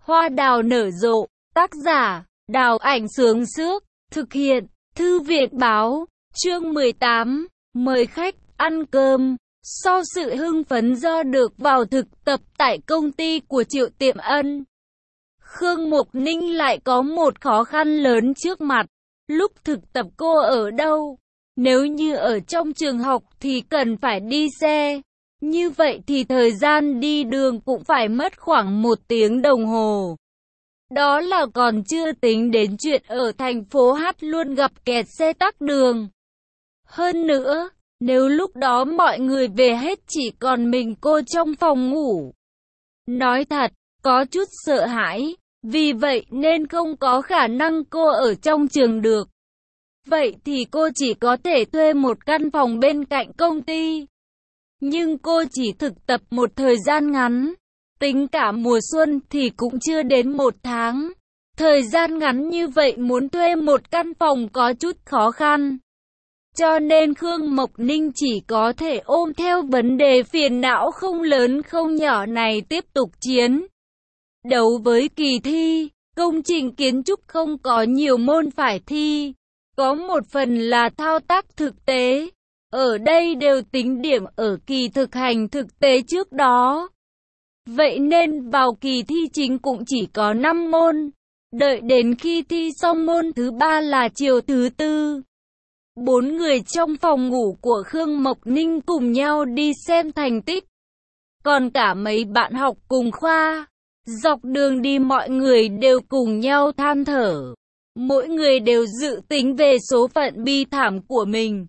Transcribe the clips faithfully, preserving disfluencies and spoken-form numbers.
Hoa đào nở rộ, tác giả, Đào Ảnh Sướng Sước, thực hiện, Thư viện Báo, chương mười tám, mời khách, ăn cơm. Sau sự hưng phấn do được vào thực tập tại công ty của Triệu Tiệm Ân, Khương Mộc Ninh lại có một khó khăn lớn trước mặt. Lúc thực tập cô ở đâu? Nếu như ở trong trường học thì cần phải đi xe. Như vậy thì thời gian đi đường cũng phải mất khoảng một tiếng đồng hồ. Đó là còn chưa tính đến chuyện ở thành phố Hát luôn gặp kẹt xe tắc đường. Hơn nữa, nếu lúc đó mọi người về hết chỉ còn mình cô trong phòng ngủ. Nói thật, có chút sợ hãi, vì vậy nên không có khả năng cô ở trong trường được. Vậy thì cô chỉ có thể thuê một căn phòng bên cạnh công ty. Nhưng cô chỉ thực tập một thời gian ngắn, tính cả mùa xuân thì cũng chưa đến một tháng. Thời gian ngắn như vậy muốn thuê một căn phòng có chút khó khăn. Cho nên Khương Mộc Ninh chỉ có thể ôm theo vấn đề phiền não không lớn không nhỏ này tiếp tục chiến đấu với kỳ thi. Công trình kiến trúc không có nhiều môn phải thi, có một phần là thao tác thực tế. Ở đây đều tính điểm ở kỳ thực hành thực tế trước đó. Vậy nên vào kỳ thi chính cũng chỉ có năm môn. Đợi đến khi thi xong môn thứ ba là chiều thứ tư. Bốn người trong phòng ngủ của Khương Mộc Ninh cùng nhau đi xem thành tích. Còn cả mấy bạn học cùng khoa. Dọc đường đi mọi người đều cùng nhau than thở. Mỗi người đều dự tính về số phận bi thảm của mình.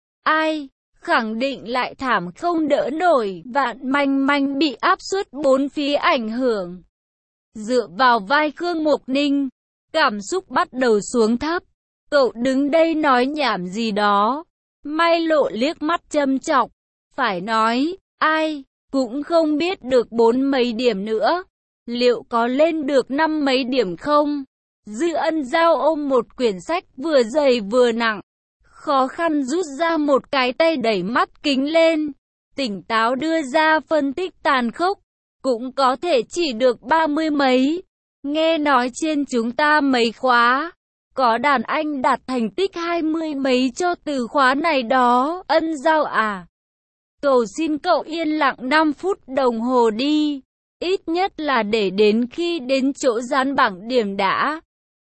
Ai, khẳng định lại thảm không đỡ nổi, Vạn Manh Manh bị áp suất bốn phía ảnh hưởng. Dựa vào vai Khương Mộc Ninh, cảm xúc bắt đầu xuống thấp. Cậu đứng đây nói nhảm gì đó. Mai Lộ liếc mắt châm chọc. Phải nói, ai, cũng không biết được bốn mấy điểm nữa. Liệu có lên được năm mấy điểm không? Dư Ân Giao ôm một quyển sách vừa dày vừa nặng. Khó khăn rút ra một cái tay đẩy mắt kính lên. Tỉnh táo đưa ra phân tích tàn khốc. Cũng có thể chỉ được ba mươi mấy. Nghe nói trên chúng ta mấy khóa. Có đàn anh đạt thành tích hai mươi mấy cho từ khóa này đó. Ân Giao à. Cầu xin cậu yên lặng năm phút đồng hồ đi. Ít nhất là để đến khi đến chỗ dán bảng điểm đã.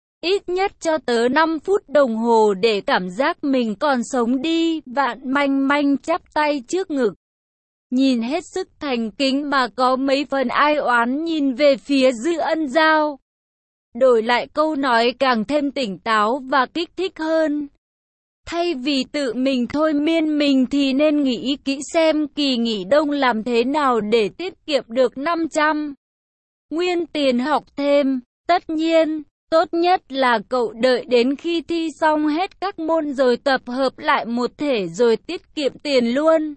Ít nhất cho tớ năm phút đồng hồ để cảm giác mình còn sống đi. Vạn Manh Manh chắp tay trước ngực. Nhìn hết sức thành kính mà có mấy phần ai oán nhìn về phía Dư Ân Giao. Đổi lại câu nói càng thêm tỉnh táo và kích thích hơn. Thay vì tự mình thôi miên mình thì nên nghĩ kỹ xem kỳ nghỉ đông làm thế nào để tiết kiệm được năm trăm nguyên tiền học thêm. Tất nhiên, tốt nhất là cậu đợi đến khi thi xong hết các môn rồi tập hợp lại một thể rồi tiết kiệm tiền luôn.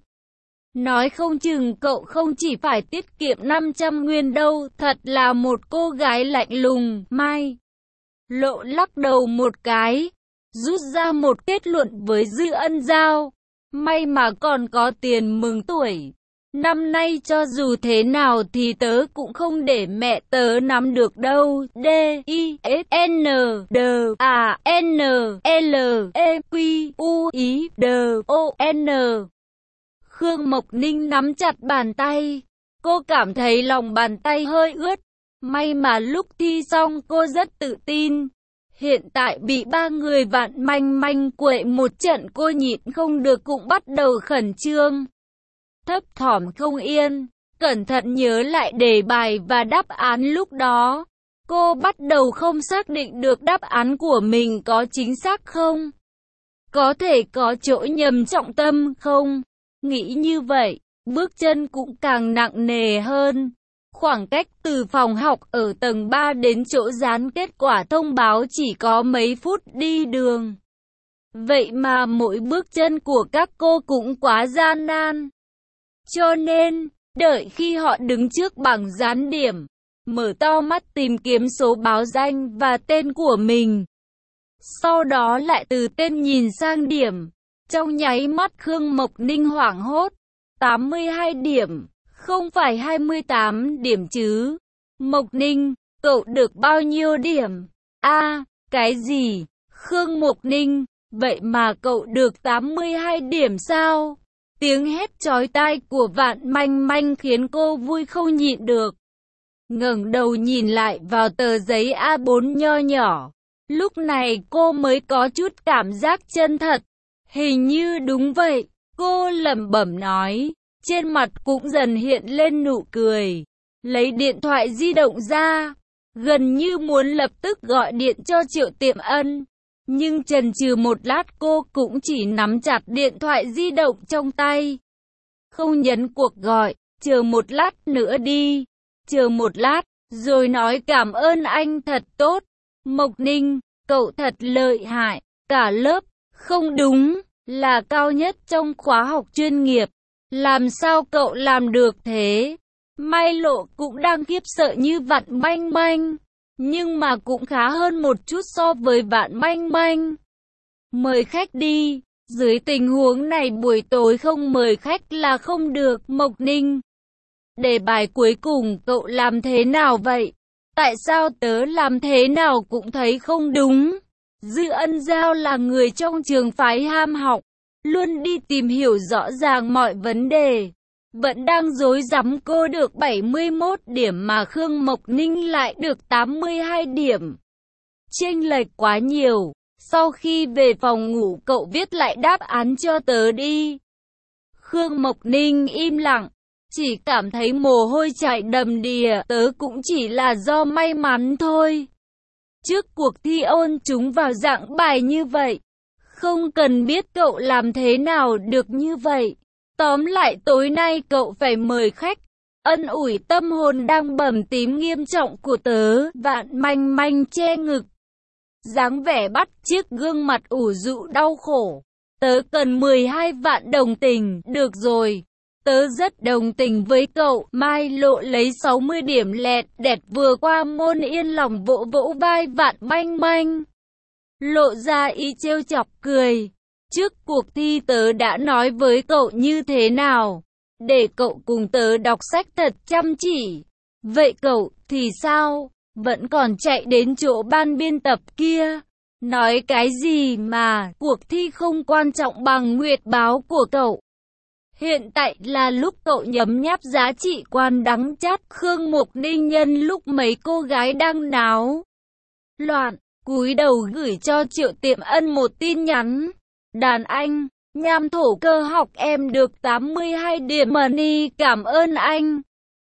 Nói không chừng cậu không chỉ phải tiết kiệm năm trăm nguyên đâu, thật là một cô gái lạnh lùng. Mai Lộ lắc đầu một cái, rút ra một kết luận với Dư Ân Giao. May mà còn có tiền mừng tuổi. Năm nay cho dù thế nào thì tớ cũng không để mẹ tớ nắm được đâu. D, I, S, N, D, A, N, L, E, Q, U, I, D, O, N. Khương Mộc Ninh nắm chặt bàn tay. Cô cảm thấy lòng bàn tay hơi ướt. May mà lúc thi xong cô rất tự tin. Hiện tại bị ba người Vạn Manh Manh quậy một trận cô nhịn không được cũng bắt đầu khẩn trương. Thấp thỏm không yên, cẩn thận nhớ lại đề bài và đáp án lúc đó. Cô bắt đầu không xác định được đáp án của mình có chính xác không? Có thể có chỗ nhầm trọng tâm không? Nghĩ như vậy, bước chân cũng càng nặng nề hơn. Khoảng cách từ phòng học ở tầng ba đến chỗ dán kết quả thông báo chỉ có mấy phút đi đường. Vậy mà mỗi bước chân của các cô cũng quá gian nan. Cho nên, đợi khi họ đứng trước bảng dán điểm, mở to mắt tìm kiếm số báo danh và tên của mình. Sau đó lại từ tên nhìn sang điểm. Trong nháy mắt Khương Mộc Ninh hoảng hốt. tám mươi hai điểm, không phải hai mươi tám điểm chứ. Mộc Ninh, cậu được bao nhiêu điểm? A, cái gì? Khương Mục Ninh, vậy mà cậu được tám mươi hai điểm sao? Tiếng hét chói tai của Vạn Manh Manh khiến cô vui không nhịn được. Ngẩng đầu nhìn lại vào tờ giấy A bốn nho nhỏ. Lúc này cô mới có chút cảm giác chân thật. Hình như đúng vậy, cô lẩm bẩm nói. Trên mặt cũng dần hiện lên nụ cười. Lấy điện thoại di động ra, gần như muốn lập tức gọi điện cho Triệu Tiệm Ân. Nhưng chần chừ một lát cô cũng chỉ nắm chặt điện thoại di động trong tay. Không nhấn cuộc gọi, chờ một lát nữa đi. Chờ một lát, rồi nói cảm ơn anh thật tốt. Mộc Ninh, cậu thật lợi hại, cả lớp, không đúng, là cao nhất trong khóa học chuyên nghiệp. Làm sao cậu làm được thế? Mai Lộ cũng đang khiếp sợ như Vạn Manh Manh, nhưng mà cũng khá hơn một chút so với Vạn Manh Manh. Mời khách đi, dưới tình huống này buổi tối không mời khách là không được. Mộc Ninh, đề bài cuối cùng cậu làm thế nào vậy? Tại sao tớ làm thế nào cũng thấy không đúng? Dư Ân Giao là người trong trường phái ham học, luôn đi tìm hiểu rõ ràng mọi vấn đề. Vẫn đang rối rắm cô được bảy mươi mốt điểm mà Khương Mộc Ninh lại được tám mươi hai điểm. Chênh lệch quá nhiều. Sau khi về phòng ngủ cậu viết lại đáp án cho tớ đi. Khương Mộc Ninh im lặng, chỉ cảm thấy mồ hôi chảy đầm đìa. Tớ cũng chỉ là do may mắn thôi. Trước cuộc thi ôn chúng vào dạng bài như vậy, không cần biết cậu làm thế nào được như vậy. Tóm lại tối nay cậu phải mời khách, ân ủi tâm hồn đang bầm tím nghiêm trọng của tớ. Vạn Manh Manh che ngực, dáng vẻ bắt chiếc gương mặt ủ rũ đau khổ. Tớ cần mười hai vạn đồng tình. Được rồi, tớ rất đồng tình với cậu. Mai Lộ lấy sáu mươi điểm lẹt đẹt vừa qua môn yên lòng vỗ vỗ vai Vạn Manh Manh, lộ ra ý trêu chọc cười. Trước cuộc thi tớ đã nói với cậu như thế nào? Để cậu cùng tớ đọc sách thật chăm chỉ. Vậy cậu thì sao? Vẫn còn chạy đến chỗ ban biên tập kia. Nói cái gì mà cuộc thi không quan trọng bằng nguyệt báo của cậu. Hiện tại là lúc cậu nhấm nháp giá trị quan đắng chát. Khương Mục Ninh nhân lúc mấy cô gái đang náo loạn, cúi đầu gửi cho Triệu Tiệm Ân một tin nhắn. Đàn anh, nham thổ cơ học em được tám mươi hai điểm money, cảm ơn anh.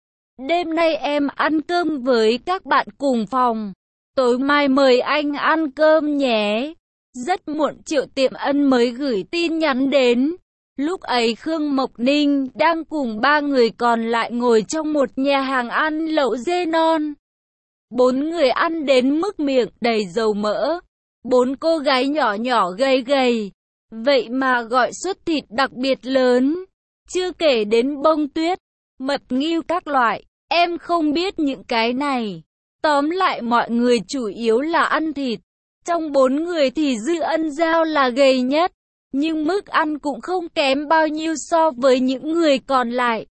Đêm nay em ăn cơm với các bạn cùng phòng. Tối mai mời anh ăn cơm nhé. Rất muộn Triệu Tiệm Ân mới gửi tin nhắn đến. Lúc ấy Khương Mộc Ninh đang cùng ba người còn lại ngồi trong một nhà hàng ăn lẩu dê non. Bốn người ăn đến mức miệng đầy dầu mỡ. Bốn cô gái nhỏ nhỏ gầy gầy, vậy mà gọi suất thịt đặc biệt lớn. Chưa kể đến bông tuyết, mật ngưu các loại. Em không biết những cái này. Tóm lại mọi người chủ yếu là ăn thịt. Trong bốn người thì Dư Ân Giao là gầy nhất, nhưng mức ăn cũng không kém bao nhiêu so với những người còn lại.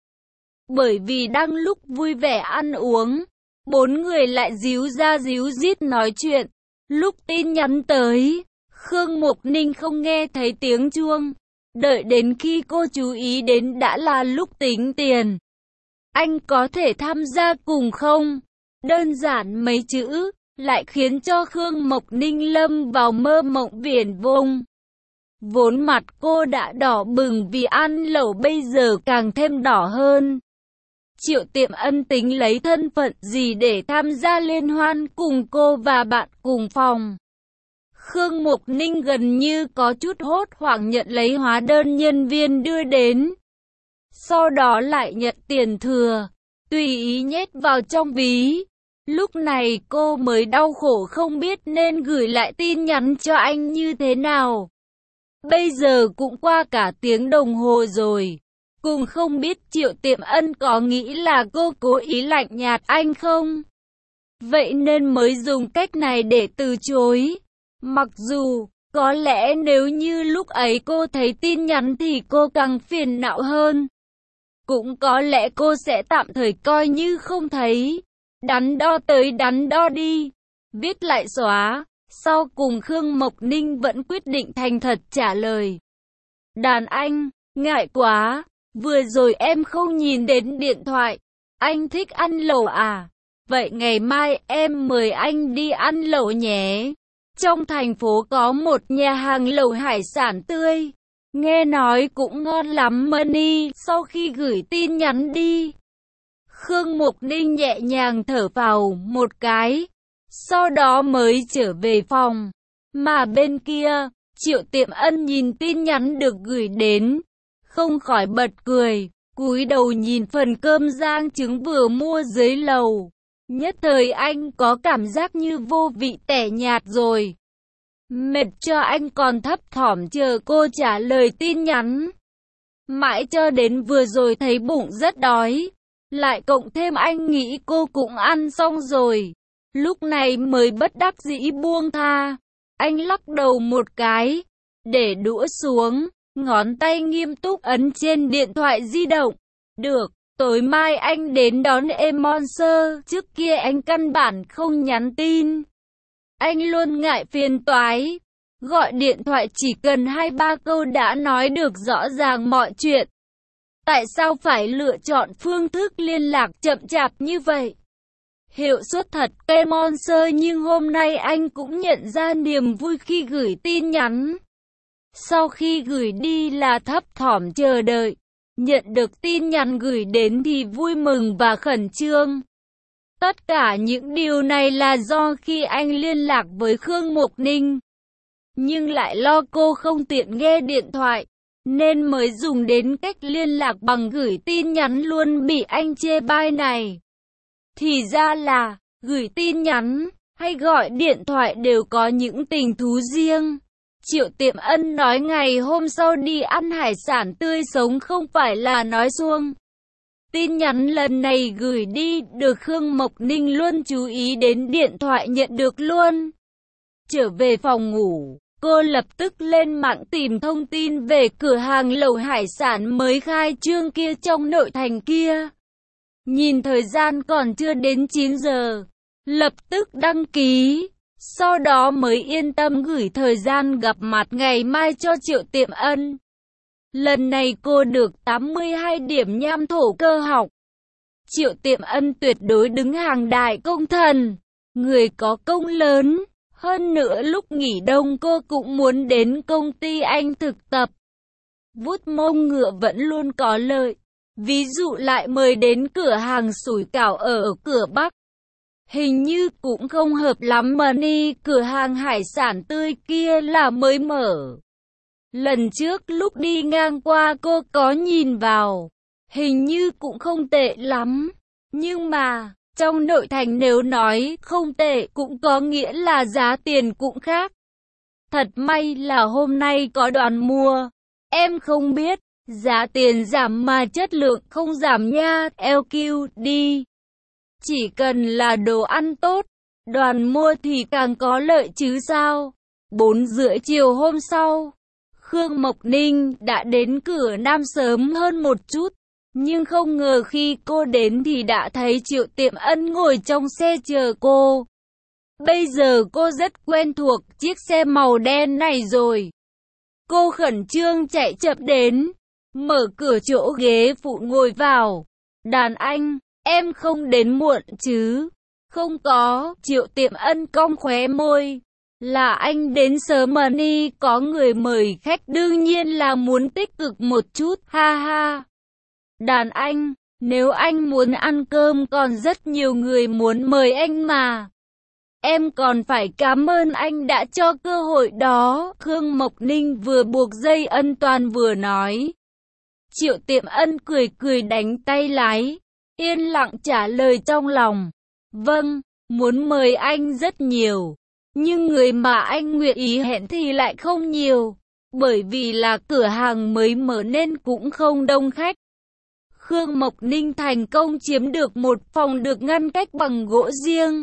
Bởi vì đang lúc vui vẻ ăn uống, bốn người lại díu ra díu dít nói chuyện. Lúc tin nhắn tới, Khương Mục Ninh không nghe thấy tiếng chuông. Đợi đến khi cô chú ý đến đã là lúc tính tiền. Anh có thể tham gia cùng không? Đơn giản mấy chữ, lại khiến cho Khương Mộc Ninh lâm vào mơ mộng viển vông. Vốn mặt cô đã đỏ bừng vì ăn lẩu bây giờ càng thêm đỏ hơn. Triệu Tiệm Ân tính lấy thân phận gì để tham gia liên hoan cùng cô và bạn cùng phòng. Khương Mục Ninh gần như có chút hốt hoảng nhận lấy hóa đơn nhân viên đưa đến. Sau đó lại nhận tiền thừa, tùy ý nhét vào trong ví. Lúc này cô mới đau khổ không biết nên gửi lại tin nhắn cho anh như thế nào. Bây giờ cũng qua cả tiếng đồng hồ rồi. Cùng không biết Triệu Tiệm Ân có nghĩ là cô cố ý lạnh nhạt anh không? Vậy nên mới dùng cách này để từ chối. Mặc dù, có lẽ nếu như lúc ấy cô thấy tin nhắn thì cô càng phiền não hơn. Cũng có lẽ cô sẽ tạm thời coi như không thấy. Đắn đo tới đắn đo đi, viết lại xóa. Sau cùng Khương Mộc Ninh vẫn quyết định thành thật trả lời. Đàn anh, ngại quá, vừa rồi em không nhìn đến điện thoại. Anh thích ăn lẩu à? Vậy ngày mai em mời anh đi ăn lẩu nhé. Trong thành phố có một nhà hàng lẩu hải sản tươi, nghe nói cũng ngon lắm Money. Sau khi gửi tin nhắn đi, Khương Mộc Ninh nhẹ nhàng thở phào một cái, sau đó mới trở về phòng. Mà bên kia, Triệu Tiệm Ân nhìn tin nhắn được gửi đến, không khỏi bật cười, cúi đầu nhìn phần cơm rang trứng vừa mua dưới lầu. Nhất thời anh có cảm giác như vô vị tẻ nhạt rồi. Mệt cho anh còn thấp thỏm chờ cô trả lời tin nhắn. Mãi cho đến vừa rồi thấy bụng rất đói, lại cộng thêm anh nghĩ cô cũng ăn xong rồi, lúc này mới bất đắc dĩ buông tha. Anh lắc đầu một cái, để đũa xuống, ngón tay nghiêm túc ấn trên điện thoại di động. Được, tối mai anh đến đón em Monster, trước kia anh căn bản không nhắn tin. Anh luôn ngại phiền toái, gọi điện thoại chỉ cần hai ba câu đã nói được rõ ràng mọi chuyện. Tại sao phải lựa chọn phương thức liên lạc chậm chạp như vậy? Hiệu suất thật em Monster, nhưng hôm nay anh cũng nhận ra niềm vui khi gửi tin nhắn. Sau khi gửi đi là thấp thỏm chờ đợi, nhận được tin nhắn gửi đến thì vui mừng và khẩn trương. Tất cả những điều này là do khi anh liên lạc với Khương Mộc Ninh, nhưng lại lo cô không tiện nghe điện thoại, nên mới dùng đến cách liên lạc bằng gửi tin nhắn luôn bị anh chê bai này. Thì ra là, gửi tin nhắn hay gọi điện thoại đều có những tình thú riêng. Triệu Tiệm Ân nói ngày hôm sau đi ăn hải sản tươi sống không phải là nói suông. Tin nhắn lần này gửi đi được Khương Mộc Ninh luôn chú ý đến điện thoại nhận được luôn. Trở về phòng ngủ, cô lập tức lên mạng tìm thông tin về cửa hàng lẩu hải sản mới khai trương kia trong nội thành kia. Nhìn thời gian còn chưa đến chín giờ, lập tức đăng ký. Sau đó mới yên tâm gửi thời gian gặp mặt ngày mai cho Triệu Tiệm Ân. Lần này cô được tám mươi hai điểm nham thổ cơ học. Triệu Tiệm Ân tuyệt đối đứng hàng đại công thần, người có công lớn. Hơn nữa lúc nghỉ đông cô cũng muốn đến công ty anh thực tập. Vuốt mông ngựa vẫn luôn có lợi. Ví dụ lại mời đến cửa hàng sủi cảo ở cửa Bắc. Hình như cũng không hợp lắm Money, cửa hàng hải sản tươi kia là mới mở. Lần trước lúc đi ngang qua cô có nhìn vào, hình như cũng không tệ lắm. Nhưng mà, trong nội thành nếu nói không tệ cũng có nghĩa là giá tiền cũng khác. Thật may là hôm nay có đoàn mua. Em không biết, giá tiền giảm mà chất lượng không giảm nha, lờ quy đi. Chỉ cần là đồ ăn tốt, đoàn mua thì càng có lợi chứ sao. Bốn rưỡi chiều hôm sau, Khương Mộc Ninh đã đến cửa Nam sớm hơn một chút. Nhưng không ngờ khi cô đến thì đã thấy Triệu Tiệm Ân ngồi trong xe chờ cô. Bây giờ cô rất quen thuộc chiếc xe màu đen này rồi. Cô khẩn trương chạy chậm đến, mở cửa chỗ ghế phụ ngồi vào. Đàn anh, em không đến muộn chứ? Không có, Triệu Tiệm Ân cong khóe môi. Là anh đến sớm Money, có người mời khách đương nhiên là muốn tích cực một chút, ha ha. Đàn anh, nếu anh muốn ăn cơm còn rất nhiều người muốn mời anh mà. Em còn phải cảm ơn anh đã cho cơ hội đó. Khương Mộc Ninh vừa buộc dây an toàn vừa nói. Triệu Tiệm Ân cười cười đánh tay lái, yên lặng trả lời trong lòng. Vâng, muốn mời anh rất nhiều, nhưng người mà anh nguyện ý hẹn thì lại không nhiều, bởi vì là cửa hàng mới mở nên cũng không đông khách. Khương Mộc Ninh thành công chiếm được một phòng được ngăn cách bằng gỗ riêng.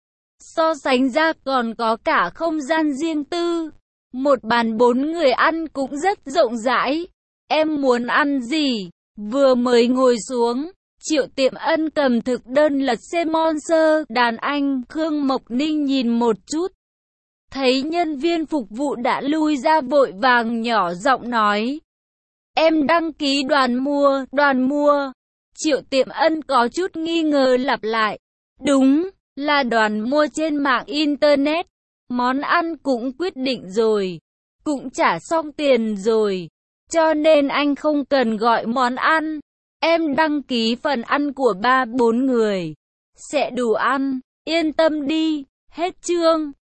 So sánh ra còn có cả không gian riêng tư. Một bàn bốn người ăn cũng rất rộng rãi. Em muốn ăn gì? Vừa mới ngồi xuống, Triệu Tiệm Ân cầm thực đơn lật xem sponsor, đàn anh, Khương Mộc Ninh nhìn một chút. Thấy nhân viên phục vụ đã lui ra vội vàng nhỏ giọng nói. Em đăng ký đoàn mua, đoàn mua. Triệu Tiệm Ân có chút nghi ngờ lặp lại. Đúng, là đoàn mua trên mạng Internet. Món ăn cũng quyết định rồi. Cũng trả xong tiền rồi. Cho nên anh không cần gọi món ăn. Em đăng ký phần ăn của ba bốn người. Sẽ đủ ăn. Yên tâm đi. Hết chương.